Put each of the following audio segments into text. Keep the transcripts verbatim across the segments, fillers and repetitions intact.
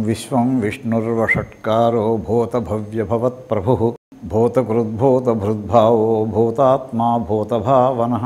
విశ్వం విష్ణుర్వషట్కారో భూతభవ్యభవత్ప్రభుః భూతకృద్భూతభృద్భావో భూతాత్మా భూతభావనః.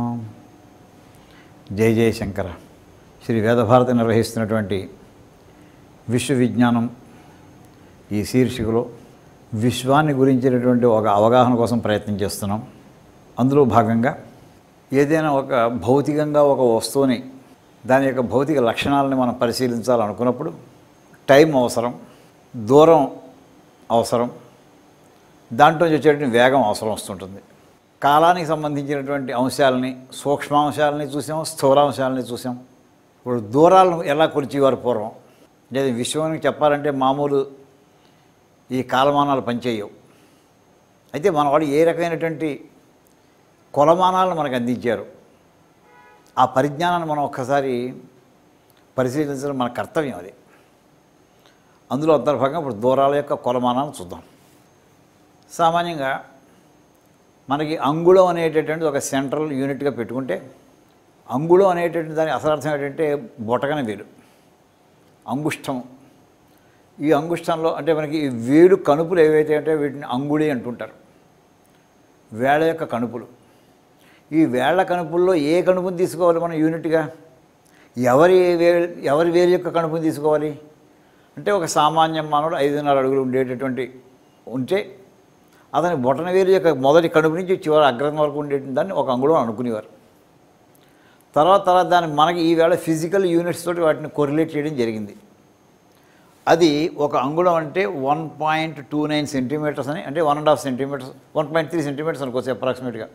జై జయ శంకర. శ్రీ వేదభారతి నిర్వహిస్తున్నటువంటి విశ్వవిజ్ఞానం ఈ శీర్షికలో విశ్వాన్ని గురించినటువంటి ఒక అవగాహన కోసం ప్రయత్నం చేస్తున్నాం. అందులో భాగంగా ఏదైనా ఒక భౌతికంగా ఒక వస్తువుని దాని యొక్క భౌతిక లక్షణాలని మనం పరిశీలించాలనుకున్నప్పుడు టైం అవసరం, దూరం అవసరం, దాంట్లో వచ్చేటువంటి వేగం అవసరం వస్తుంటుంది. కాలానికి సంబంధించినటువంటి అంశాలని, సూక్ష్మాంశాలని చూసాం, స్థూలాంశాలని చూసాం. ఇప్పుడు దూరాలను ఎలా కొలిచేవారు పూర్వం? లేదా విశ్వానికి చెప్పాలంటే మామూలు ఈ కాలమానాలు పనిచేయవు. అయితే మన వాడు ఏ రకమైనటువంటి కొలమానాలను మనకు అందించారు. ఆ పరిజ్ఞానాన్ని మనం ఒక్కసారి పరిశీలించడం మన కర్తవ్యం. అది అందులో అంతర్భాగంగా ఇప్పుడు దూరాల యొక్క కొలమానాలను చూద్దాం. సామాన్యంగా మనకి అంగుళం అనేటటువంటి ఒక సెంట్రల్ యూనిట్గా పెట్టుకుంటే, అంగుళం అనేటటువంటి దాని అసలర్థం ఏంటంటే బొటకన వేలు, అంగుష్టం. ఈ అంగుష్టంలో అంటే మనకి ఈ వేలు కణుపులు ఏవైతే అంటే వీటిని అంగుళి అంటుంటారు. వేళ యొక్క కణుపులు. ఈ వేళ్ల కణుపుల్లో ఏ కణుపుని తీసుకోవాలి మనం యూనిట్గా? ఎవరి వేలు ఎవరి వేలు యొక్క కణుపుని తీసుకోవాలి అంటే, ఒక సామాన్య మానవుడు ఐదున్నర అడుగులు ఉండేటటువంటి ఉంటే అతని బొటన వేలు యొక్క మొదటి కణుపు నుంచి చివరి అగ్రం వరకు ఉండేటువంటి దాన్ని ఒక అంగుళం అనుకునేవారు. తర్వాత తర్వాత దాన్ని మనకి ఈవేళ ఫిజికల్ యూనిట్స్ తోటి వాటిని కొరిలేట్ చేయడం జరిగింది. అది ఒక అంగుళం అంటే one point two nine centimetres అని, అంటే one and half centimetres, one point three centimetres అనుకోవచ్చు అప్రాక్సిమేట్గా.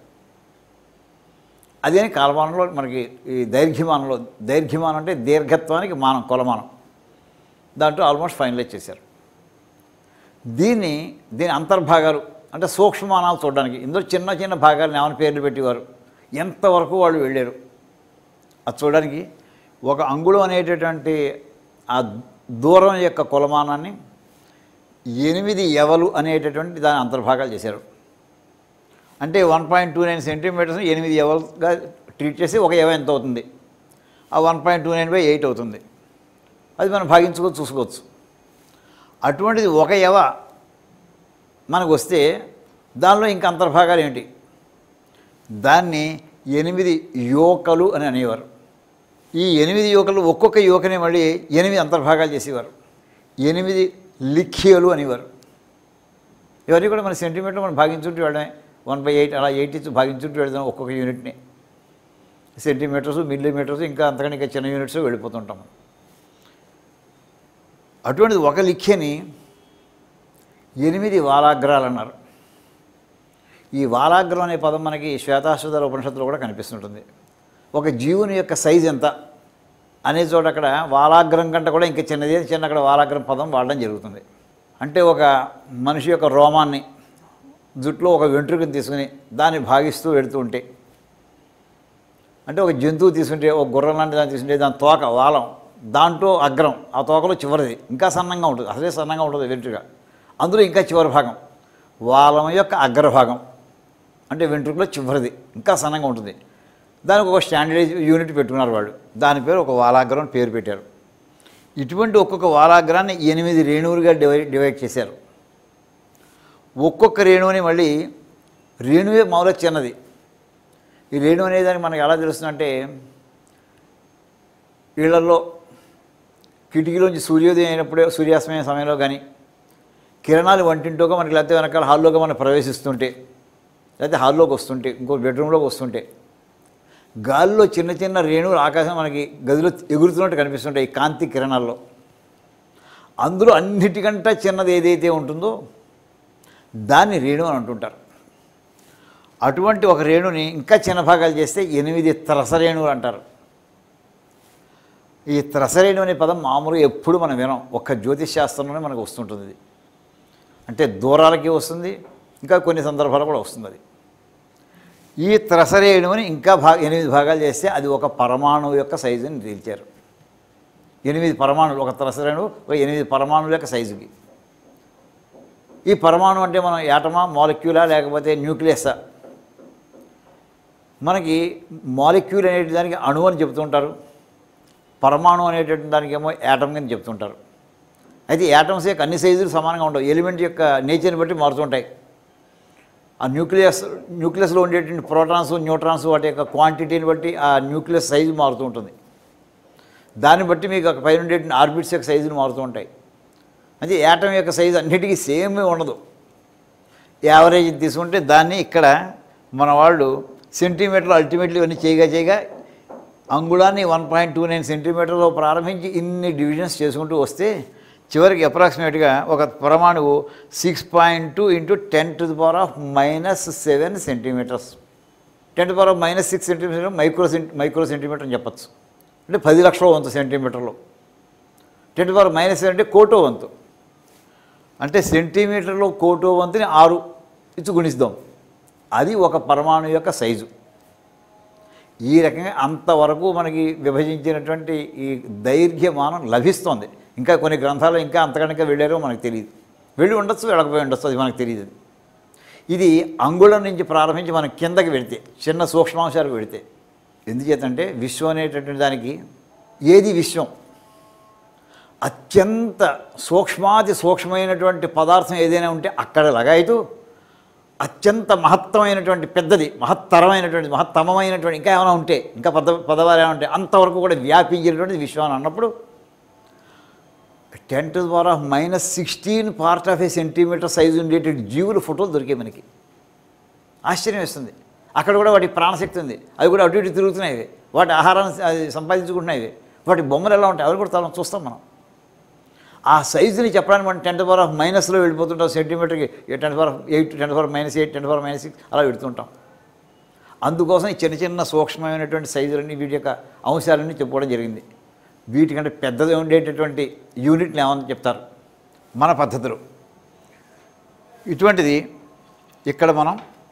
అదే కాలమానంలో మనకి ఈ దైర్ఘ్యమానంలో, దైర్ఘ్యమానం అంటే దీర్ఘత్వానికి మానం, కొలమానం, దాంట్లో ఆల్మోస్ట్ ఫైనలైజ్ చేశారు. దీన్ని దీని అంతర్భాగాలు అంటే సూక్ష్మమానాలు చూడడానికి ఇందులో చిన్న చిన్న భాగాలను ఏమైనా పేర్లు పెట్టేవారు, ఎంతవరకు వాళ్ళు వెళ్ళారు అది చూడడానికి ఒక అంగుళం అనేటటువంటి ఆ దూరం యొక్క కొలమానాన్ని ఎనిమిది ఎవలు అనేటటువంటి దాని అంతర్భాగాలు చేశారు. అంటే వన్ పాయింట్ టూ నైన్ సెంటీమీటర్స్ని ఎనిమిది ఎవలుగా ట్రీట్ చేసి ఒక ఎవ ఎంత అవుతుంది? ఆ one point two nine by eight అవుతుంది. అది మనం భాగించుకొని చూసుకోవచ్చు. అటువంటిది ఒక ఎవ మనకు వస్తే దానిలో ఇంకా అంతర్భాగాలు ఏంటి? దాన్ని ఎనిమిది యోకలు అని అనేవారు. ఈ ఎనిమిది యోకలు ఒక్కొక్క యోకని మళ్ళీ ఎనిమిది అంతర్భాగాలు చేసేవారు. ఎనిమిది లిఖ్యలు అనేవారు. ఇవన్నీ కూడా మన సెంటీమీటర్ మనం భాగించుంటూ వెళ్ళడమే. వన్ బై ఎయిట్ అలా ఎయిట్ ఇచ్చి భాగించుంటూ వెళ్దాం ఒక్కొక్క యూనిట్ని. సెంటీమీటర్స్, మిల్లీమీటర్స్, ఇంకా అంతకంటే ఇంకా చిన్న యూనిట్స్ వెళ్ళిపోతుంటాం. అటువంటిది ఒక లిఖ్యని ఎనిమిది వాలాగ్రాలు అన్నారు. ఈ వాలాగ్రం అనే పదం మనకి శ్వేతాశ్వతర ఉపనిషత్తులో కూడా కనిపిస్తుంటుంది. ఒక జీవుని యొక్క సైజ్ ఎంత అనే చోట అక్కడ వాలాగ్రం కంటే కూడా ఇంకా చిన్నది చిన్న అక్కడ వాలాగ్రం పదం వాడడం జరుగుతుంది. అంటే ఒక మనిషి యొక్క రోమాన్ని, జుట్టులో ఒక వెంట్రుకని తీసుకుని దాన్ని భాగిస్తూ వెళుతూ ఉంటే, అంటే ఒక జంతువు తీసుకుంటే, ఒక గుర్రం లాంటి దాన్ని తీసుకుంటే దాని తోక వాలం, దాంట్లో అగ్రం, ఆ తోకలో చివరిది ఇంకా సన్నంగా ఉంటుంది, అసలే సన్నంగా ఉంటుంది వెంట్రుక, అందులో ఇంకా చివరి భాగం వాలం యొక్క అగ్రభాగం, అంటే వెంట్రుకలో చివరిది ఇంకా సన్నంగా ఉంటుంది. దానికి ఒక స్టాండర్డైజ్ యూనిట్ పెట్టుకున్నారు వాళ్ళు. దాని పేరు ఒక వాలాగ్రం అని పేరు పెట్టారు. ఇటువంటి ఒక్కొక్క వాలాగ్రాన్ని ఎనిమిది రేణువులుగా డివైడ్ డివైడ్ చేశారు. ఒక్కొక్క రేణువుని మళ్ళీ రేణువే మామూలుగా చిన్నది. ఈ రేణువు అనేదానికి మనకు ఎలా తెలుస్తుందంటే, ఇళ్లలో కిటికీలోంచి సూర్యోదయం అయినప్పుడే, సూర్యాస్తమయ సమయంలో కానీ కిరణాలు వంటింటోగా మనకి, లేకపోతే వెనకాల హాల్లోగా మనం ప్రవేశిస్తుంటే, లేకపోతే హాల్లోకి వస్తుంటే, ఇంకో బెడ్రూమ్లోకి వస్తుంటే గాలిలో చిన్న చిన్న రేణువులు ఆకాశం మనకి గదిలో ఎగురుతున్నట్టు కనిపిస్తుంటాయి ఈ కాంతి కిరణాల్లో. అందులో అన్నిటికంటే చిన్నది ఏదైతే ఉంటుందో దాన్ని రేణు అని అంటుంటారు. అటువంటి ఒక రేణుని ఇంకా చిన్న భాగాలు చేస్తే ఎనిమిది త్రసరేణువులు అంటారు. ఈ త్రసరేణు అనే పదం మామూలుగా ఎప్పుడు మనం వినం, ఒక్క జ్యోతిష్ శాస్త్రంలోనే మనకు వస్తుంటుంది. ఇది అంటే దూరాలకి వస్తుంది, ఇంకా కొన్ని సందర్భాలు కూడా వస్తుంది. అది ఈ త్రసరేణువుని ఇంకా భా ఎనిమిది భాగాలు చేస్తే అది ఒక పరమాణువు యొక్క సైజుని తేల్చారు. ఎనిమిది పరమాణువులు, ఒక త్రసరేణువు ఒక ఎనిమిది పరమాణువుల యొక్క సైజుకి. ఈ పరమాణు అంటే మనం యాటమా, మాలిక్యూలా, లేకపోతే న్యూక్లియస్సా? మనకి మాలిక్యూల్ అనే దానికి అణువు అని చెప్తుంటారు, పరమాణు అనేటటువంటి దానికేమో యాటమ్ అని చెప్తుంటారు. అయితే యాటమ్స్ యొక్క అన్ని సైజులు సమానంగా ఉండవు, ఎలిమెంట్ యొక్క నేచర్ని బట్టి మారుతుంటాయి. ఆ న్యూక్లియస్ న్యూక్లియస్లో ఉండేటువంటి ప్రోటాన్స్ న్యూట్రాన్స్ వాటి యొక్క క్వాంటిటీని బట్టి ఆ న్యూక్లియస్ సైజు మారుతూ ఉంటుంది. దాన్ని బట్టి మీకు పైన ఉండేటువంటి ఆర్బిట్స్ యొక్క సైజులు మారుతూ ఉంటాయి. అంటే యాటమ్ యొక్క సైజు అన్నిటికీ సేమ్ ఉండదు. యావరేజ్ తీసుకుంటే దాన్ని ఇక్కడ మన వాళ్ళు సెంటీమీటర్లు అల్టిమేట్లీ ఇవన్నీ చేయగా చేయగా అంగుళాన్ని వన్ పాయింట్ టూ నైన్ సెంటీమీటర్లో ప్రారంభించి ఇన్ని డివిజన్స్ చేసుకుంటూ వస్తే చివరికి అప్రాక్సిమేట్గా ఒక పరమాణువు six point two into ten to the power of minus seven centimetres ten to power of minus six centimetre micro centi micro centimetre అని చెప్పచ్చు. అంటే పది లక్షల వంతు సెంటీమీటర్లో. Ten to power minus seven అంటే కోటో వంతు. అంటే సెంటీమీటర్లో కోటో వంతుని ఆరు ఇచ్చి గుణిస్తాం. అది ఒక పరమాణు యొక్క సైజు. ఈ రకంగా అంతవరకు మనకి విభజించినటువంటి ఈ దైర్ఘ్యమానం లభిస్తోంది. ఇంకా కొన్ని గ్రంథాలు ఇంకా అంతకనుక వెళ్ళారో మనకు తెలియదు, వెళ్ళి ఉండొచ్చు వెళ్ళకపోయి ఉండొచ్చు, అది మనకు తెలియదు. ఇది అంగుళం నుంచి ప్రారంభించి మనం కిందకి వెళితే చిన్న సూక్ష్మాంశాలకు వెళితే ఎందుచేతంటే విశ్వం అనేటటువంటి దానికి ఏది విశ్వం అత్యంత సూక్ష్మాతి సూక్ష్మమైనటువంటి పదార్థం ఏదైనా ఉంటే అక్కడ లగాయితూ అత్యంత మహత్తమైనటువంటి పెద్దది మహత్తరమైనటువంటి మహత్తమమైనటువంటి ఇంకా ఏమైనా ఉంటే ఇంకా పద పదవారు ఏమైనా ఉంటే అంతవరకు కూడా వ్యాపించినటువంటిది విశ్వం అని అన్నప్పుడు ten to the power of minus sixteen part of a centimetre size ఉండేటువంటి జీవుల ఫోటోలు దొరికాయి మనకి. ఆశ్చర్యం వేస్తుంది. అక్కడ కూడా వాటి ప్రాణశక్తి ఉంది, అవి కూడా అటు ఇటు తిరుగుతున్నాయి, వాటి ఆహారాన్ని అది సంపాదించుకుంటున్నాయి, వాటి బొమ్మలు ఎలా ఉంటాయి అవి కూడా తల చూస్తాం మనం. ఆ సైజుని చెప్పడానికి మనం టెన్ టు పవర్ ఆఫ్ మైనస్లో వెళ్ళిపోతుంటాం. సెంటీమీటర్కి ten power of eight ten power minus eight ten power minus six అలా పెడుతుంటాం. అందుకోసం ఈ చిన్న చిన్న సూక్ష్మమైనటువంటి సైజులన్నీ వీటి యొక్క అంశాలన్నీ చెప్పుకోవడం జరిగింది. వీటికంటే పెద్దది ఉండేటటువంటి యూనిట్ని ఏమని చెప్తారు మన పద్ధతిలో. ఇటువంటిది ఇక్కడ మనం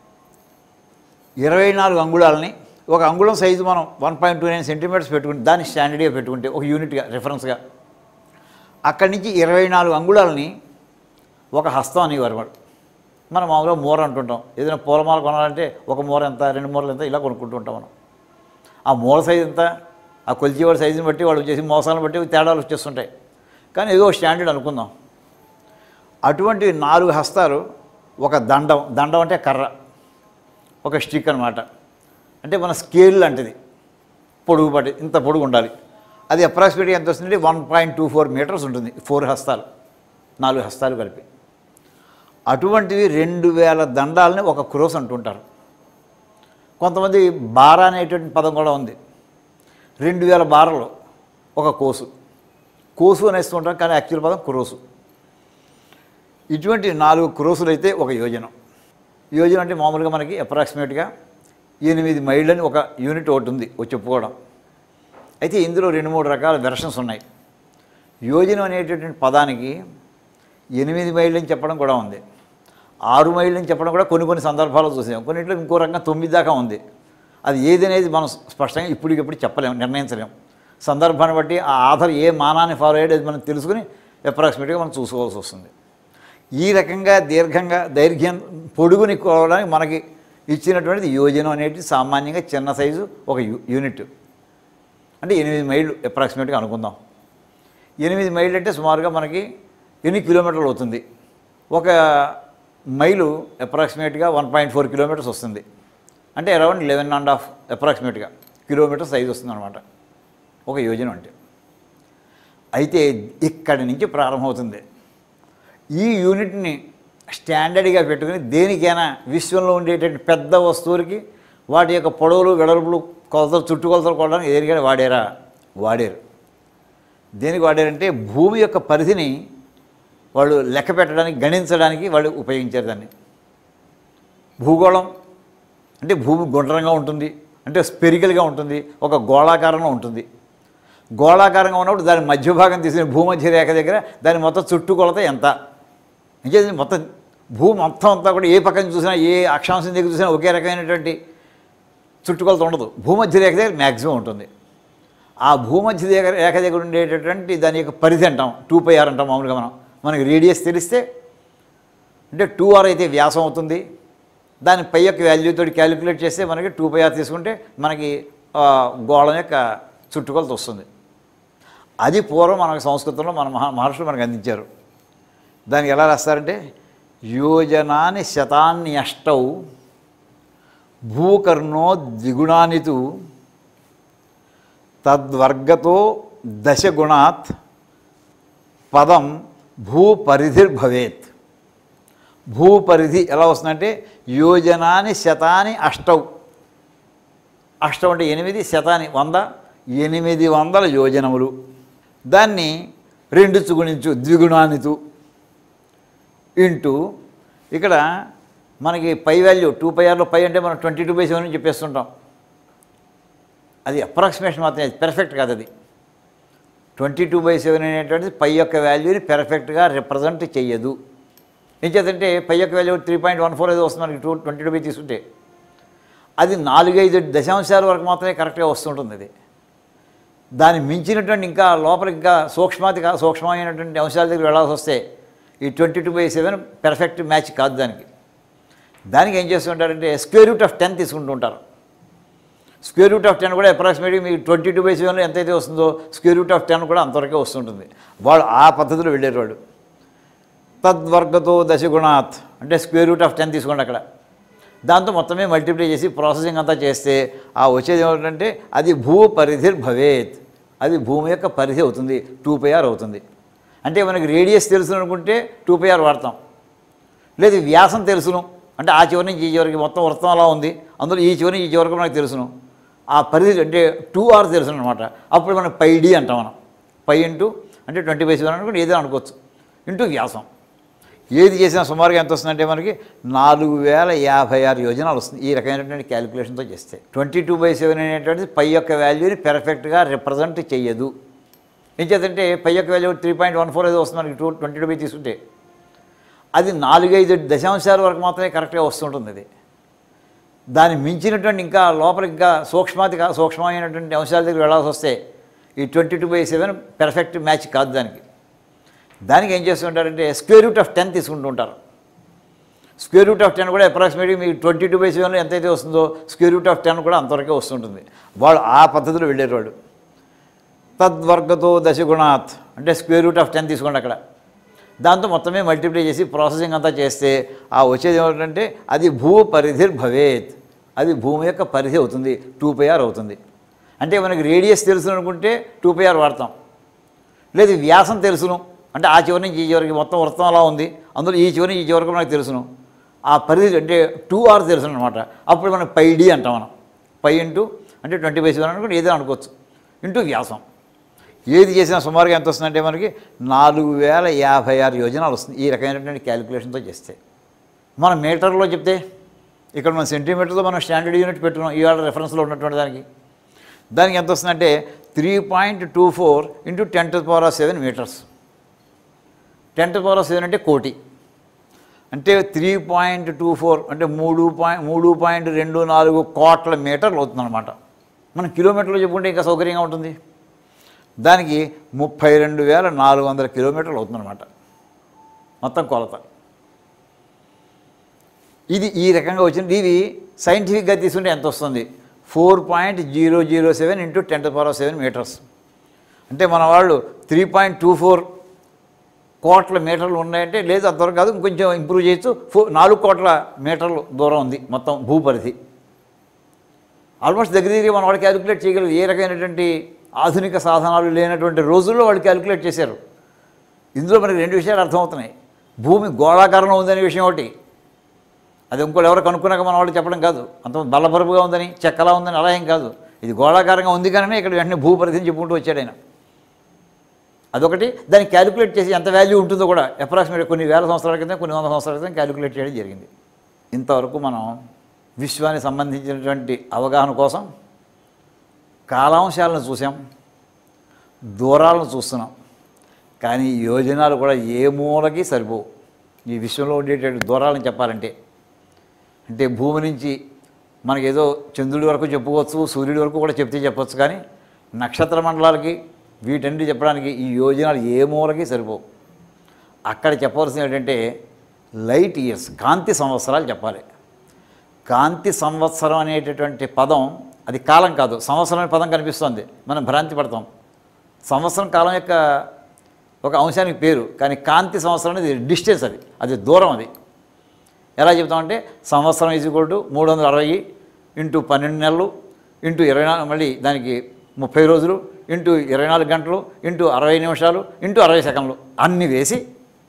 ఇరవై నాలుగు అంగుళాలని ఒక అంగుళం సైజు మనం one point two nine centimetres పెట్టుకుంటే దాన్ని స్టాండర్డ్గా పెట్టుకుంటే ఒక యూనిట్గా రిఫరెన్స్గా అక్కడి నుంచి ఇరవై నాలుగు అంగుళాలని ఒక హస్తం అనేవారు వాడు. మనం మామూలుగా మూర అంటుంటాం. ఏదైనా పూలమాల కొనాలంటే ఒక మూర ఎంత రెండు మూరలు ఎంత ఇలా కొనుక్కుంటూ ఉంటాం మనం. ఆ మూల సైజు ఎంత ఆ కొలిచేవాడి సైజుని బట్టి వాళ్ళు చేసి మోసాలను బట్టి తేడాలు వచ్చేస్తుంటాయి. కానీ ఏదో స్టాండర్డ్ అనుకుందాం. అటువంటి నాలుగు హస్తాలు ఒక దండం దండం అంటే కర్ర ఒక స్టిక్ అనమాట. అంటే మన స్కేల్ లాంటిది పొడుగు పట్టి ఇంత పొడుగు ఉండాలి. అది అప్రాక్సిమేట్గా ఎంత వస్తుందంటే one point two four metres ఉంటుంది. ఫోర్ హస్తాలు నాలుగు హస్తాలు కలిపి. అటువంటివి రెండు వేల దండాలని ఒక క్రోస్ అంటుంటారు. కొంతమంది బార అనేటువంటి పదం కూడా ఉంది. రెండు వేల బారలు ఒక కోసు కోసు అనేస్తుంటారు, కానీ యాక్చువల్ పదం క్రోసు. ఇటువంటి నాలుగు క్రోసులు అయితే ఒక యోజనం. యోజనం అంటే మామూలుగా మనకి అప్రాక్సిమేట్గా ఎనిమిది మైళ్ళని ఒక యూనిట్ ఒకటి ఉంది ఒక చెప్పుకోవడం. అయితే ఇందులో రెండు మూడు రకాల వెర్షన్స్ ఉన్నాయి. యోజనం అనేటటువంటి పదానికి ఎనిమిది మైళ్ళని చెప్పడం కూడా ఉంది, ఆరు మైళ్ళని చెప్పడం కూడా కొన్ని కొన్ని సందర్భాల్లో చూసాం. కొన్నింటిలో ఇంకో రకంగా తొమ్మిది దాకా ఉంది. అది ఏదనేది మనం స్పష్టంగా ఇప్పటికిప్పుడు చెప్పలేము, నిర్ణయించలేము. సందర్భాన్ని బట్టి ఆ ఆధార్ ఏ మానాన్ని ఫాలో అయ్యేది మనం తెలుసుకుని అప్రాక్సిమేట్గా మనం చూసుకోవాల్సి వస్తుంది. ఈ రకంగా దీర్ఘంగా దైర్ఘ్యం పొడుగుని కోవడానికి మనకి ఇచ్చినటువంటిది యోజనం అనేది సామాన్యంగా చిన్న సైజు ఒక యూనిట్. అంటే ఎనిమిది మైళ్ళు అప్రాక్సిమేట్గా అనుకుందాం. ఎనిమిది మైళ్ళు అంటే సుమారుగా మనకి ఎన్ని కిలోమీటర్లు అవుతుంది? ఒక మైలు అప్రాక్సిమేట్గా వన్ పాయింట్ ఫోర్ కిలోమీటర్స్ వస్తుంది. అంటే అరౌండ్ లెవెన్ అండ్ హాఫ్ అప్రాక్సిమేట్గా కిలోమీటర్ సైజు వస్తుంది అనమాట ఒక యోజనం అంటే. అయితే ఇక్కడి నుంచి ప్రారంభమవుతుంది. ఈ యూనిట్ని స్టాండర్డ్గా పెట్టుకుని దేనికైనా విశ్వంలో ఉండేటువంటి పెద్ద వస్తువులకి వాటి యొక్క పొడవులు వెడల్పులు కొలతలు చుట్టుకొలతలు కొలడానికి దేనికైనా వాడారా? వాడారు. దేనికి వాడారంటే భూమి యొక్క పరిధిని వాళ్ళు లెక్క పెట్టడానికి గణించడానికి వాళ్ళు ఉపయోగించారు దాన్ని. భూగోళం అంటే భూమి గుండ్రంగా ఉంటుంది, అంటే స్పెరికల్గా ఉంటుంది, ఒక గోళాకారంలో ఉంటుంది. గోళాకారంగా ఉన్నప్పుడు దాని మధ్య భాగం తీసుకుని భూమధ్య రేఖ దగ్గర దాని మొత్తం చుట్టుకొలత ఎంత అంటే మొత్తం భూమి మొత్తం అంతా కూడా ఏ పక్కన చూసినా ఏ అక్షాంశం దగ్గర చూసినా ఒకే రకమైనటువంటి చుట్టుకొలత ఉండదు. భూమధ్య రేఖ దగ్గర మ్యాక్సిమం ఉంటుంది. ఆ భూమధ్య దగ్గర రేఖ దగ్గర ఉండేటటువంటి దాని యొక్క పరిధి అంటాం, టూ పై ఆర్ అంటాం మామూలుగా. మనం మనకి రేడియస్ తెలిస్తే అంటే టూ ఆర్ అయితే వ్యాసం అవుతుంది. దాని పై యొక్క వాల్యూతో క్యాలిక్యులేట్ చేస్తే మనకి టూ పై ఆర్ తీసుకుంటే మనకి గోళం యొక్క చుట్టుకొలత వస్తుంది. అది పూర్వం మనకు సంస్కృతంలో మన మహా మహర్షులు మనకు అందించారు. దానికి ఎలా రాస్తారంటే యోజనాని శతాన్ని అష్టౌ భూకర్ణో ద్విగుణానితు తద్వర్గతో దశగుణాత్ పదం భూపరిధిర్భవేత్. భూపరిధి ఎలా వస్తుందంటే యోజనాని శతాని అష్టౌ. అష్టం అంటే ఎనిమిది, శతాని వంద, ఎనిమిది వందల యోజనములు. దాన్ని రెండు చుగుణించు ద్విగుణానితు ఇంటూ ఇక్కడ మనకి పై వాల్యూ టూ పై ఆర్లో పై అంటే మనం ట్వంటీ టూ బై సెవెన్ అని చెప్పేస్తుంటాం. అది అప్రాక్సిమేషన్ మాత్రమే, పెర్ఫెక్ట్ కాదు. అది ట్వంటీ టూ బై సెవెన్ అనేటువంటిది పై యొక్క వాల్యూని పెర్ఫెక్ట్గా రిప్రజెంట్ చెయ్యదు. ఏం చేద్దంటే పై యొక్క value three point one four ఏదో వస్తుంది మనకి టూ ట్వంటీ టూ బై తీసుకుంటే అది నాలుగైదు దశాంశాల వరకు మాత్రమే కరెక్ట్గా వస్తుంటుంది. అది దాన్ని మించినటువంటి ఇంకా లోపల ఇంకా సూక్ష్మాతి సూక్ష్మమైనటువంటి అంశాల దగ్గర వెళ్ళాల్సి వస్తే ఈ twenty two by seven perfect match కాదు దానికి. దానికి ఏం చేస్తుంటారంటే స్క్వేర్ రూట్ ఆఫ్ టెన్ తీసుకుంటూ ఉంటారు. స్క్వేర్ రూట్ ఆఫ్ టెన్ కూడా అప్రాక్సిమేట్లీ మీకు ట్వంటీ టూ బై సెవెన్లో ఎంతైతే వస్తుందో స్క్వేర్ రూట్ ఆఫ్ టెన్ కూడా అంతవరకే వస్తుంటుంది. వాళ్ళు ఆ పద్ధతిలో వెళ్ళేవాడు. తద్వర్గతో దశగుణాత్ అంటే స్క్వేర్ రూట్ ఆఫ్ టెన్ తీసుకోండి అక్కడ. దాంతో మొత్తమే మల్టిప్లై చేసి ప్రాసెసింగ్ అంతా చేస్తే ఆ వచ్చేది ఏమిటంటే అది భూ పరిధిర్ భవేత్. అది భూమి యొక్క పరిధి అవుతుంది, టూ పై ఆర్ అవుతుంది. అంటే మనకి రేడియస్ తెలుసును అనుకుంటే టూ పై ఆర్ వాడతాం. లేదు వ్యాసం తెలుసును అంటే ఆ చివరి నుంచి ఈ చివరికి మొత్తం వృత్తం అలా ఉంది, అందులో ఈ చివరి ఈ చివరికి మనకు తెలుసును. ఆ పరిధి అంటే టూ ఆర్ తెలుసును అనమాట. అప్పుడు మనం పై డి అంటాం. మనం పై ఇంటూ అంటే ట్వంటీ బై సెవెన్ అనుకుంటే ఏదైనా అనుకోవచ్చు ఇంటూ వ్యాసం. ఏది చేసినా సుమారుగా ఎంత వస్తుందంటే మనకి నాలుగు వేల యాభై ఆరు యోజనాలు వస్తుంది ఈ రకమైనటువంటి క్యాలిక్యులేషన్తో చేస్తే. ట్వంటీ టూ బై సెవెన్ అనేటువంటిది పై యొక్క వాల్యూని పెర్ఫెక్ట్గా రిప్రజెంట్ చెయ్యదు. ఏం చేద్దంటే పై యొక్క value three point one four ఏదో వస్తుంది మనకి టూ ట్వంటీ టూ బై తీసుకుంటే అది నాలుగైదు దశాంశాల వరకు మాత్రమే కరెక్ట్గా వస్తుంటుంది. అది దాన్ని మించినటువంటి ఇంకా లోపల ఇంకా సూక్ష్మాతి సూక్ష్మమైనటువంటి అంశాల దగ్గర వెళ్ళాల్సి వస్తే ఈ twenty two by seven perfect match కాదు దానికి. దానికి ఏం చేస్తుంటారంటే స్క్వేర్ రూట్ ఆఫ్ టెన్ తీసుకుంటూ ఉంటారు. స్క్వేర్ రూట్ ఆఫ్ టెన్ కూడా అప్రాక్సిమేట్లీ మీకు ట్వంటీ టూ బై సెవెన్లో ఎంతైతే వస్తుందో స్క్వేర్ రూట్ ఆఫ్ టెన్ కూడా అంతవరకే వస్తుంటుంది. వాళ్ళు ఆ పద్ధతిలో వెళ్ళేవాడు. తద్వర్గతో దశగుణాత్ అంటే స్క్వేర్ రూట్ ఆఫ్ టెన్ తీసుకోండి అక్కడ. దాంతో మొత్తమే మల్టిప్లై చేసి ప్రాసెసింగ్ అంతా చేస్తే ఆ వచ్చేది ఏమిటంటే అది భూ పరిధిర్ భవేత్. అది భూమి యొక్క పరిధి అవుతుంది, టూ పై ఆర్ అవుతుంది. అంటే మనకి రేడియస్ తెలుసును అనుకుంటే టూ పై ఆర్ వాడతాం. లేదు వ్యాసం తెలుసును అంటే ఆ చివరి నుంచి ఈ చివరికి మొత్తం వృత్తం అలా ఉంది, అందులో ఈ చివరి ఈ చివరికి మనకు తెలుసును. ఆ పరిధి అంటే టూ ఆర్ తెలుసును అనమాట. అప్పుడు మనం పై డి అంటాం. మనం పై ఇంటూ అంటే ట్వంటీ బై సెవెన్ అనుకుంటే ఏదైనా అనుకోవచ్చు ఇంటూ వ్యాసం. ఏది చేసినా సుమారుగా ఎంత వస్తుందంటే మనకి నాలుగు వేల యాభై ఆరు యోజనాలు వస్తుంది ఈ రకమైనటువంటి క్యాలిక్యులేషన్తో చేస్తే. మనం మీటర్లో చెప్తే ఇక్కడ మన సెంటీమీటర్తో మనం స్టాండర్డ్ యూనిట్ పెట్టుకున్నాం ఇవాళ రెఫరెన్స్లో ఉన్నటువంటి దానికి. దానికి ఎంత వస్తుందంటే three point two four into ten to power of seven metres. Ten to power of seven అంటే కోటి. అంటే త్రీ పాయింట్ టూ ఫోర్ అంటే మూడు పాయింట్ మూడు పాయింట్ రెండు నాలుగు కోట్ల మీటర్లు అవుతుందన్నమాట. మనం కిలోమీటర్లు చెప్పుకుంటే ఇంకా సౌకర్యంగా ఉంటుంది. దానికి ముప్పై రెండు వేల నాలుగు వందల కిలోమీటర్లు అవుతుందన్నమాట మొత్తం కొలత. ఇది ఈ రకంగా వచ్చింది. ఇవి సైంటిఫిక్గా తీసుకుంటే ఎంత వస్తుంది? Four point zero zero seven into ten to power of seven metres. అంటే మన వాళ్ళు త్రీ పాయింట్ టూ ఫోర్ కోట్ల మీటర్లు ఉన్నాయంటే లేదు అంతవరకు కాదు, ఇంకొంచెం ఇంప్రూవ్ చేయొచ్చు. ఫో నాలుగు కోట్ల మీటర్లు దూరం ఉంది మొత్తం భూపరిధి. ఆల్మోస్ట్ దగ్గర దగ్గర మన వాడు క్యాలిక్యులేట్ చేయగలరు. ఏ రకమైనటువంటి ఆధునిక సాధనాలు లేనటువంటి రోజుల్లో వాళ్ళు క్యాలిక్యులేట్ చేశారు. ఇందులో మనకి రెండు విషయాలు అర్థమవుతున్నాయి. భూమి గోళాకారంలో ఉందనే విషయం ఒకటి, అది ఇంకోటి ఎవరు కనుక్కున్నాక మన వాళ్ళు చెప్పడం కాదు. అంత బల్లబరుపుగా ఉందని చెక్కలా ఉందని అలా ఏం కాదు. ఇది గోళాకారంగా ఉంది కానీ ఇక్కడ వెంటనే భూపరిధిని చెప్పుకుంటూ వచ్చాడు ఆయన. అదొకటి. దాన్ని క్యాలిక్యులేట్ చేసి ఎంత వాల్యూ ఉంటుందో కూడా అప్రాక్సిమేట్ కొన్ని వేల సంవత్సరాల క్రితం కొన్ని వందల సంవత్సరాల క్రితం క్యాలిక్యులేట్ చేయడం జరిగింది. ఇంతవరకు మనం విశ్వానికి సంబంధించినటువంటి అవగాహన కోసం కాలాంశాలను చూసాం, దూరాలను చూస్తున్నాం. కానీ యోజనాలు కూడా ఏ మూలకి సరిపోవు ఈ విశ్వంలో ఉండేటువంటి దూరాలను చెప్పాలంటే. అంటే భూమి నుంచి మనకేదో చంద్రుడి వరకు చెప్పుకోవచ్చు, సూర్యుడి వరకు కూడా చెప్తే చెప్పచ్చు. కానీ నక్షత్ర మండలాలకి వీటన్నిటి చెప్పడానికి ఈ యోజనాలు ఏ మూలకి సరిపోవు. అక్కడ చెప్పవలసింది ఏంటంటే లైట్ ఇయర్స్, కాంతి సంవత్సరాలు చెప్పాలి. కాంతి సంవత్సరం అనేటటువంటి పదం అది కాలం కాదు, సంవత్సరం అనే పదం కనిపిస్తుంది, మనం భ్రాంతి పడతాం. సంవత్సరం కాలం యొక్క ఒక అంశానికి పేరు, కానీ కాంతి సంవత్సరం అనేది డిస్టెన్స్, అది అది దూరం. అది ఎలా చెప్తామంటే సంవత్సరం ఈజ్ ఈక్వల్ టు మూడు వందల అరవై ఇంటూ పన్నెండు నెలలు ఇంటూ ఇరవై నాలుగు, మళ్ళీ దానికి ముప్పై రోజులు ఇంటూ ఇరవై నాలుగు గంటలు ఇంటూ అరవై నిమిషాలు ఇంటూ అరవై సెకండ్లు అన్నీ వేసి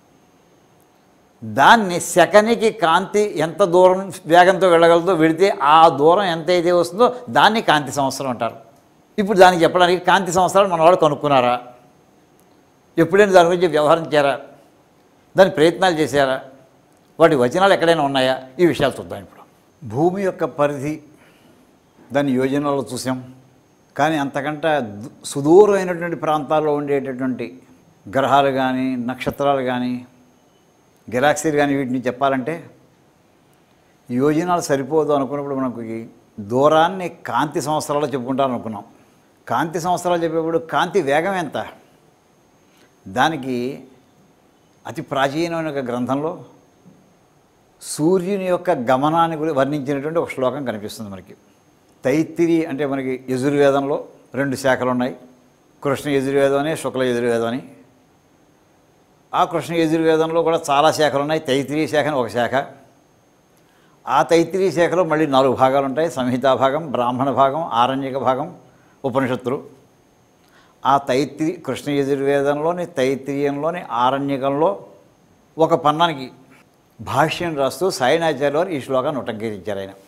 దాన్ని సెకనికి కాంతి ఎంత దూరం వేగంతో వెళ్ళగలదో వెళితే ఆ దూరం ఎంత అయితే వస్తుందో దాన్ని కాంతి సంవత్సరం అంటారు. ఇప్పుడు దానికి చెప్పడానికి కాంతి సంవత్సరాలు మన వాళ్ళు కనుక్కున్నారా? ఎప్పుడైనా దాని గురించి వ్యవహరించారా? దాని ప్రయత్నాలు చేశారా? వాటి వచనాలు ఎక్కడైనా ఉన్నాయా? ఈ విషయాలు చూద్దాం. ఇప్పుడు భూమి యొక్క పరిధి దాని యోజనలో చూసాం, కానీ అంతకంటే సుదూరమైనటువంటి ప్రాంతాల్లో ఉండేటటువంటి గ్రహాలు కానీ నక్షత్రాలు కానీ గెలాక్సీలు కానీ వీటిని చెప్పాలంటే యోజనాలు సరిపోదు అనుకున్నప్పుడు మనకు దూరాన్ని కాంతి సంవత్సరాలు చెప్పుకుంటాను అనుకున్నాం. కాంతి సంవత్సరాలు చెప్పేప్పుడు కాంతి వేగం ఎంత? దానికి అతి ప్రాచీనమైన ఒక గ్రంథంలో సూర్యుని యొక్క గమనాన్ని గురించి వర్ణించినటువంటి ఒక శ్లోకం కనిపిస్తుంది మనకి. తైత్తిరి అంటే మనకి యజుర్వేదంలో రెండు శాఖలు ఉన్నాయి, కృష్ణ యజుర్వేదం అని, శుక్ల యజుర్వేదం అని. ఆ కృష్ణ యజుర్వేదంలో కూడా చాలా శాఖలు ఉన్నాయి. తైత్తిరి శాఖ అని ఒక శాఖ. ఆ తైత్తిరి శాఖలో మళ్ళీ నాలుగు భాగాలు ఉంటాయి: సంహితా భాగం, బ్రాహ్మణ భాగం, ఆరణ్యక భాగం, ఉపనిషత్తులు. ఆ తైత్తిరి కృష్ణ యజుర్వేదంలోని తైత్తిరీయంలోని ఆరణ్యకంలో ఒక పన్నానికి భాష్యం రాస్తూ సాయినాచార్య వారు ఈ శ్లోకాన్ని ఉటంకరించారు. ఆయన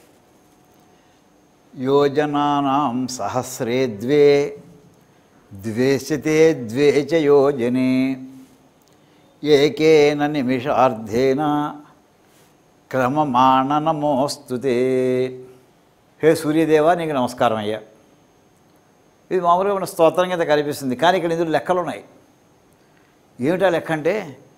యోజనానాం సహస్రే ద్వే ద్వేషతే ద్వే చ యోజనే ఏకేన నిమిషార్ధేన క్రమమాణ నమోస్తుతే. హే సూర్యదేవా, నీకు నమస్కారం అయ్యా. ఇది మామూలుగా మన స్తోత్రం కింద కనిపిస్తుంది, కానీ ఇక్కడ ఇందులో లెక్కలు ఉన్నాయి. ఏమిటా లెక్క అంటే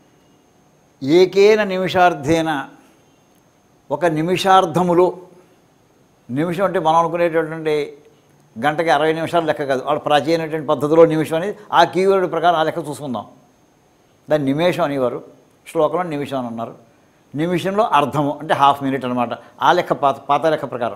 ఏకేన నిమిషార్ధేన, ఒక నిమిషార్ధములో, నిమిషం అంటే మనం అనుకునేటటువంటి గంటకి అరవై నిమిషాలు లెక్క కాదు, వాళ్ళ ప్రాచీనటువంటి పద్ధతిలో నిమిషం అనేది ఆ కీవర్డ్ ప్రకారం ఆ లెక్క చూసుకుందాం. దాన్ని నిమేషం అనేవారు, శ్లోకంలో నిమిషం అని అన్నారు. నిమిషంలో అర్ధము అంటే హాఫ్ మినిట్ అనమాట. ఆ లెక్క పాత పాత లెక్క ప్రకారం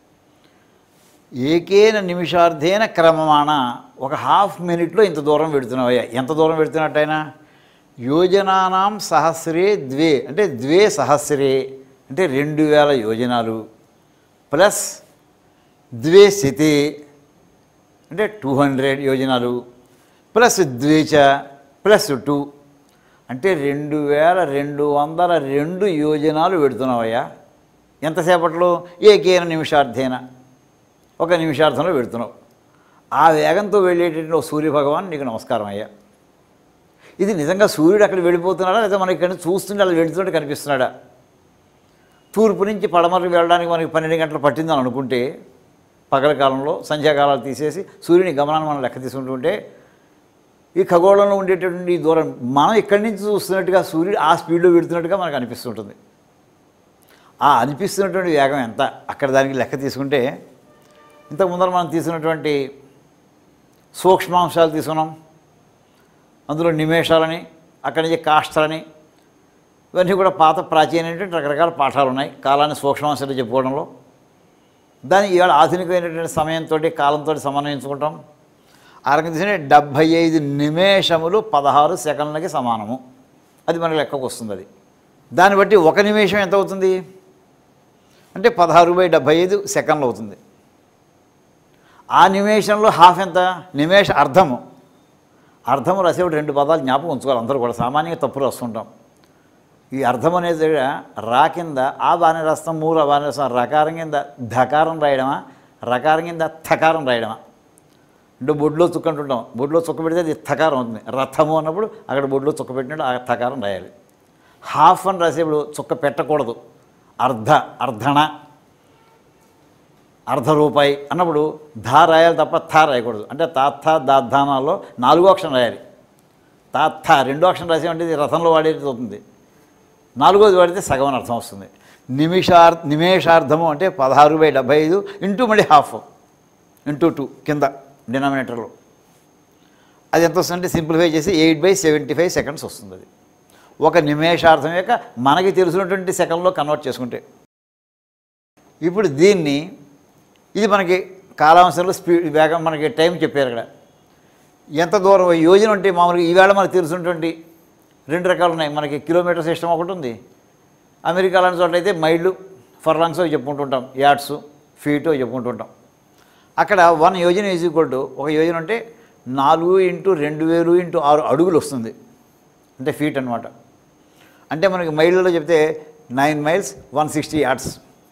ఏకేన నిమిషార్ధేన క్రమమాణ, ఒక హాఫ్ మినిట్లో ఇంత దూరం పెడుతున్నావయ్యా. ఎంత దూరం పెడుతున్నట్టయినా యోజనానాం సహస్రే ద్వే అంటే ద్వే సహస్రే అంటే రెండు వేల యోజనాలు ప్లస్ ద్వే శతే అంటే టూ హండ్రెడ్ యోజనాలు ప్లస్ ద్వేచ ప్లస్ టూ అంటే రెండు వేల రెండు వందల రెండు యోజనాలు పెడుతున్నావయ్యా. ఎంతసేపట్లో? ఏకేన నిమిషార్ధేన, ఒక నిమిషార్థంలో పెడుతున్నావు. ఆ వేగంతో వెళ్ళేటటువంటి సూర్యభగవాన్ నీకు నమస్కారం అయ్యా. ఇది నిజంగా సూర్యుడు అక్కడ వెళ్ళిపోతున్నాడా, లేదా మనకి ఇక్కడ చూస్తుంటే అలా వెళుతున్నట్టు కనిపిస్తున్నాడా? తూర్పు నుంచి పడమరకు వెళ్ళడానికి మనకి పన్నెండు గంటలు పట్టిందని అనుకుంటే, పగల కాలంలో సంధ్యాకాలాలు తీసేసి సూర్యుని గమనాన్ని మనం లెక్క తీసుకుంటుంటే ఈ ఖగోళంలో ఉండేటటువంటి దూరం మనం ఇక్కడి నుంచి చూస్తున్నట్టుగా సూర్యుడు ఆ స్పీడ్లో వెళుతున్నట్టుగా మనకు అనిపిస్తుంటుంది. ఆ అనిపిస్తున్నటువంటి వేగం ఎంత అక్కడ దానికి లెక్క తీసుకుంటే, ఇంతకు ముందర మనం తీసుకున్నటువంటి సూక్ష్మాంశాలు తీసుకున్నాం, అందులో నిమేషాలని, అక్కడి నుంచి కాష్టాలని, ఇవన్నీ కూడా పాత ప్రాచీనమైనటువంటి రకరకాల పాఠాలు ఉన్నాయి కాలాన్ని సూక్ష్మాంశాలు చెప్పుకోవడంలో. దాన్ని ఇవాళ ఆధునికమైనటువంటి సమయంతో కాలంతో సమన్వయించుకుంటాం. ఆ రకంగా తీసుకుని డెబ్భై ఐదు నిమేషములు పదహారు సెకండ్లకి సమానము, అది మనకి లెక్కకు వస్తుంది. అది దాన్ని బట్టి ఒక నిమిషం ఎంత అవుతుంది అంటే పదహారు బై డెబ్భై ఐదు సెకండ్లు అవుతుంది. ఆ నిమేషంలో హాఫ్ ఎంత? నిమేష అర్ధము. అర్ధము రాసేవాడు రెండు పదాలు జ్ఞాపకం ఉంచుకోవాలి అందరూ కూడా. సామాన్యంగా తప్పులు వస్తుంటాం. ఈ అర్ధం అనేది రా కింద ఆ బాగానే రాస్తాం, మూల బాగానే రాస్తాం. రకారం కింద ధకారం రాయడమా, రకారం కింద థకారం రాయడమా? అంటే బొడ్లో చుక్క అంటుంటాం, బొడ్లో చుక్క పెడితే అది థకారం అవుతుంది. రథము అన్నప్పుడు అక్కడ బొడ్లో చుక్క పెట్టినట్టు ఆ థకారం రాయాలి. హాఫ్ అని రాసేప్పుడు చుక్క పెట్టకూడదు. అర్ధ, అర్ధణ, అర్ధ రూపాయి అన్నప్పుడు ధా రాయాలి తప్ప థా రాయకూడదు. అంటే తాత్థ దాద్ధానాల్లో నాలుగో అక్షరం రాయాలి. తాత్థ రెండో అక్షరం రాసేమంటే ఇది రథంలో వాడేది అవుతుంది. నాలుగోది వాడితే సగం అని అర్థం వస్తుంది. నిమిషార్ నిమేషార్థము అంటే పదహారు బై డెబ్భై ఐదు ఇంటూ మళ్ళీ హాఫ్ ఇంటూ టూ కింద డినామినేటర్లో. అది ఎంత వస్తుందంటే సింప్లిఫై చేసి eight by seventy five seconds వస్తుంది. అది ఒక నిమేషార్థం యొక్క మనకి తెలిసినటువంటి సెకండ్లో కన్వర్ట్ చేసుకుంటే. ఇప్పుడు దీన్ని ఇది మనకి కాలాంశంలో స్పీడ్ వేగం మనకి టైం చెప్పారు. అక్కడ ఎంత దూరం యోజన అంటే మామూలుగా ఈవేళ మనకు తెలుసున్నటువంటి రెండు రకాలు ఉన్నాయి. మనకి కిలోమీటర్ సిస్టమ్ ఒకటి ఉంది. అమెరికా లాంటి చోట్ల అయితే మైళ్ళు ఫర్లాంగ్స్ అవి చెప్పుకుంటుంటాం, యార్డ్స్ ఫీట్ అవి చెప్పుకుంటుంటాం. అక్కడ one yojana is equal to, ఒక యోజన అంటే నాలుగు ఇంటూ రెండు వేలు ఇంటూ ఆరు అడుగులు వస్తుంది, అంటే ఫీట్ అనమాట. అంటే మనకి మైళ్ళలో చెప్తే nine miles one sixty yards.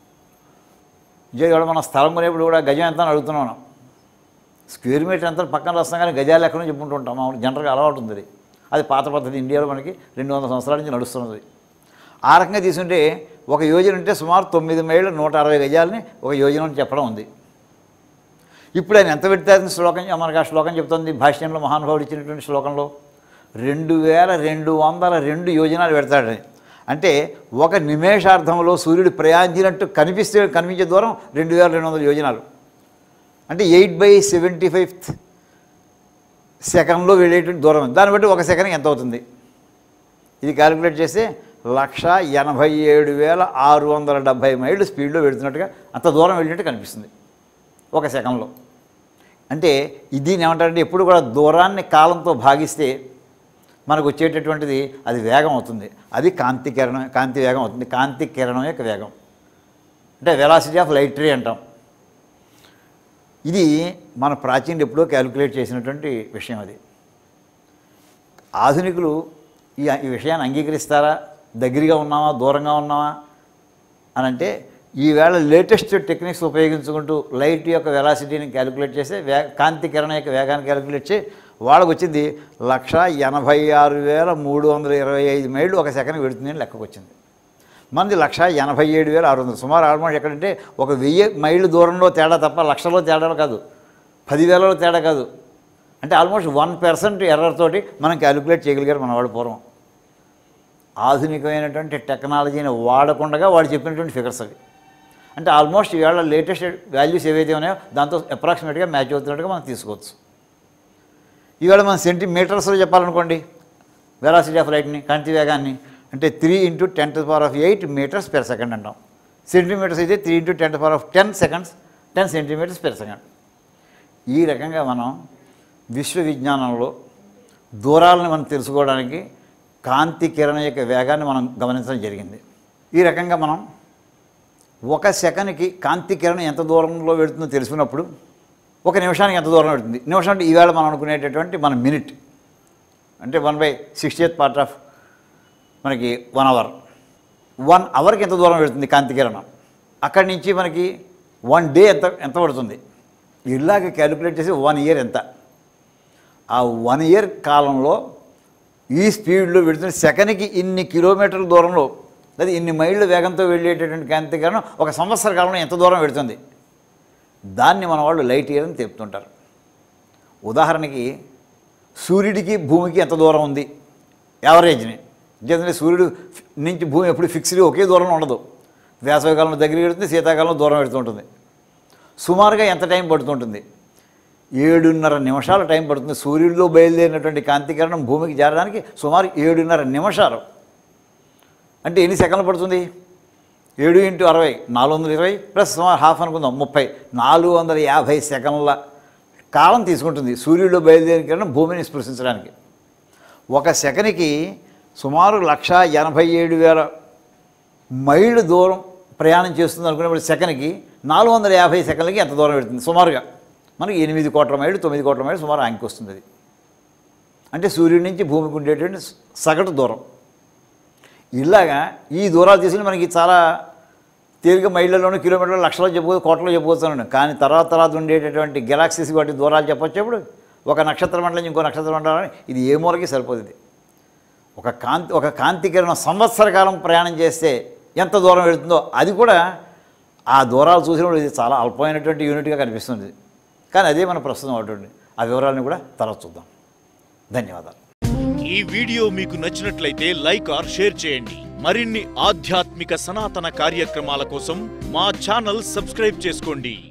ఇవాళ మన స్థలం కొనేప్పుడు కూడా గజం ఎంత అని అడుగుతున్నాం మనం. స్క్వేర్ మీటర్ ఎంత పక్కన వస్తాం కానీ గజాలు ఎక్కడో చెప్పుకుంటుంటాం. మామూలు జనరల్గా అలవాటు ఉంది అది. అది పాత పద్ధతి, ఇండియాలో మనకి రెండు వందల సంవత్సరాల నుంచి నడుస్తున్నది. ఆ రకంగా తీసుకుంటే ఒక యోజన అంటే సుమారు తొమ్మిది మైళ్ళు నూట అరవై గజాలని ఒక యోజన అని చెప్పడం ఉంది. ఇప్పుడు ఆయన ఎంత పెడతారని శ్లోకం మనకు ఆ శ్లోకం చెప్తుంది. భాష్యంలో మహానుభావుడు ఇచ్చినటువంటి శ్లోకంలో రెండు వేల రెండు వందల రెండు యోజనాలు పెడతాడని. అంటే ఒక నిమేషార్థంలో సూర్యుడు ప్రయాణించినట్టు కనిపిస్తే కనిపించే దూరం రెండు వేల రెండు వందల యోజనాలు. అంటే ఎయిట్ బై సెవెంటీ ఫైవ్త్ సెకండ్లో వెళ్ళేటువంటి దూరం. దాన్ని బట్టి ఒక సెకండ్కి ఎంత అవుతుంది ఇది క్యాలిక్యులేట్ చేస్తే లక్ష ఎనభై ఏడు వేల ఆరు వందల డెబ్భై మైళ్ళు స్పీడ్లో వెళుతున్నట్టుగా అంత దూరం వెళ్ళినట్టు కనిపిస్తుంది ఒక సెకండ్లో. అంటే ఇది ఏమంటారంటే ఎప్పుడు కూడా దూరాన్ని కాలంతో భాగిస్తే మనకు వచ్చేటటువంటిది అది వేగం అవుతుంది. అది కాంతి కిరణం, కాంతి వేగం అవుతుంది. కాంతి కిరణం యొక్క వేగం అంటే వెలాసిటీ ఆఫ్ లైట్ రే అంటాం. ఇది మన ప్రాచీనులు ఎప్పుడో క్యాలిక్యులేట్ చేసినటువంటి విషయం. అది ఆధునికులు ఈ ఈ విషయాన్ని అంగీకరిస్తారా, దగ్గరగా ఉన్నామా దూరంగా ఉన్నామా అని అంటే ఈవేళ లేటెస్ట్ టెక్నిక్స్ ఉపయోగించుకుంటూ లైట్ యొక్క వెలాసిటీని క్యాలిక్యులేట్ చేస్తే వే కాంతి కిరణం యొక్క వేగాన్ని క్యాలిక్యులేట్ చేసి వాళ్ళకు వచ్చింది లక్ష ఎనభై ఆరు వేల మూడు వందల ఇరవై ఐదు మైళ్ళు ఒక సెకండ్ పెడుతుందని లెక్కకు వచ్చింది. మనది లక్ష ఎనభై ఏడు వేల ఆరు వందలు సుమారు ఆల్మోస్ట్ ఎక్కడంటే ఒక వెయ్యి మైళ్ళు దూరంలో తేడా తప్ప లక్షలో తేడా కాదు, పదివేలలో తేడా కాదు. అంటే ఆల్మోస్ట్ వన్ పర్సెంట్ ఎర్రర్ తోటి మనం క్యాలిక్యులేట్ చేయగలిగారు మన వాడు పూర్వం. ఆధునికమైనటువంటి టెక్నాలజీని వాడకుండా వాడు చెప్పినటువంటి ఫిగర్స్ అవి. అంటే ఆల్మోస్ట్ ఇవాళ లేటెస్ట్ వాల్యూస్ ఏవైతే ఉన్నాయో దాంతో అప్రాక్సిమేట్గా మ్యాచ్ అవుతున్నట్టుగా మనం తీసుకోవచ్చు. ఇవాళ మనం సెంటీమీటర్స్లో చెప్పాలనుకోండి వెలాసిటీ ఆఫ్ లైట్ని, కాంతి వేగాన్ని, అంటే three into ten to power of eight metres per second అంటాం. సెంటీమీటర్స్ అయితే three into ten to power of ten seconds ten centimetres per second. ఈ రకంగా మనం విశ్వ విజ్ఞానంలో దూరాలను మనం తెలుసుకోవడానికి కాంతి కిరణం యొక్క వేగాన్ని మనం గమనించడం జరిగింది. ఈ రకంగా మనం ఒక సెకండ్కి కాంతి కిరణం ఎంత దూరంలో వెళుతుందో తెలుసుకున్నప్పుడు ఒక నిమిషానికి ఎంత దూరం వెళుతుంది. నిమిషం అంటే ఈవేళ మనం అనుకునేటటువంటి మన మినిట్ అంటే one by sixtieth part of మనకి వన్ అవర్. వన్ అవర్కి ఎంత దూరం వెళుతుంది కాంతి కిరణం. అక్కడి నుంచి మనకి వన్ డే ఎంత ఎంత పడుతుంది. ఇలాగ క్యాలిక్యులేట్ చేసి వన్ ఇయర్ ఎంత. ఆ వన్ ఇయర్ కాలంలో ఈ స్పీడ్లో వెళుతున్న సెకండ్కి ఇన్ని కిలోమీటర్ల దూరంలో లేదా ఇన్ని మైళ్ళ వేగంతో వెళ్ళేటటువంటి కాంతి కిరణం ఒక సంవత్సర కాలంలో ఎంత దూరం వెళుతుంది. దాన్ని మన వాళ్ళు లైట్ ఇయర్ అని తెలుపుతుంటారు. ఉదాహరణకి సూర్యుడికి భూమికి ఎంత దూరం ఉంది యావరేజ్ని. ఎందుకంటే సూర్యుడు నుంచి భూమి ఎప్పుడు ఫిక్స్డ్ ఒకే దూరంలో ఉండదు. వేసవికాలంలో దగ్గరికి వెళుతుంది, శీతాకాలంలో దూరం వెళుతుంటుంది. సుమారుగా ఎంత టైం పడుతుంటుంది? ఏడున్నర నిమిషాల టైం పడుతుంది. సూర్యుడిలో బయలుదేరినటువంటి కాంతి కిరణం భూమికి చేరడానికి సుమారు ఏడున్నర నిమిషాలు. అంటే ఎన్ని సెకండ్లు పడుతుంది? ఏడు ఇంటూ అరవై నాలుగు వందల ఇరవై ప్లస్ సుమారు హాఫ్ అనుకుందాం ముప్పై నాలుగు వందల యాభై సెకండ్ల కాలం తీసుకుంటుంది సూర్యుడిలో బయలుదేరిన కిరణం భూమిని స్పృశించడానికి. ఒక సెకండ్కి సుమారు లక్ష ఎనభై ఏడు వేల మైళ్ళు దూరం ప్రయాణం చేస్తుంది అనుకునేప్పుడు సెకండ్కి నాలుగు వందల యాభై సెకండ్లకి ఎంత దూరం పెడుతుంది సుమారుగా? మనకి ఎనిమిది కోట్ల మైళ్ళు తొమ్మిది కోట్ల మైళ్ళు సుమారు ఆంకి వస్తుంది. అది అంటే సూర్యుడి నుంచి భూమికి ఉండేటువంటి సగటు దూరం. ఇలాగా ఈ దూరాలు తీసుకుని మనకి చాలా తేలిక మైళ్ళలోనూ కిలోమీటర్లు లక్షలో చెప్పుకోవచ్చు, కోట్లలో చెప్పుకోవచ్చు. కానీ తర్వాత తర్వాత ఉండేటటువంటి గెలాక్సీస్ వాటి దూరాలు చెప్పొచ్చేప్పుడు ఒక నక్షత్ర మండలం ఇంకో నక్షత్ర మండలం ఇది ఏ మూలకి సరిపోతుంది. ఒక కాంతి ఒక కాంతి కిరణం సంవత్సర కాలం ప్రయాణం చేస్తే ఎంత దూరం వెళుతుందో అది కూడా ఆ దూరాలు చూసినప్పుడు ఇది చాలా అల్పమైనటువంటి యూనిట్గా కనిపిస్తుంది. కానీ అదే మన ప్రస్తుతం అవుతుంది. ఆ వివరాలను కూడా తర్వాత చూద్దాం. ధన్యవాదాలు. ఈ వీడియో మీకు నచ్చినట్లయితే లైక్ ఆర్ షేర్ చేయండి. మరిన్ని ఆధ్యాత్మిక సనాతన కార్యక్రమాల కోసం మా ఛానల్ సబ్స్క్రైబ్ చేసుకోండి.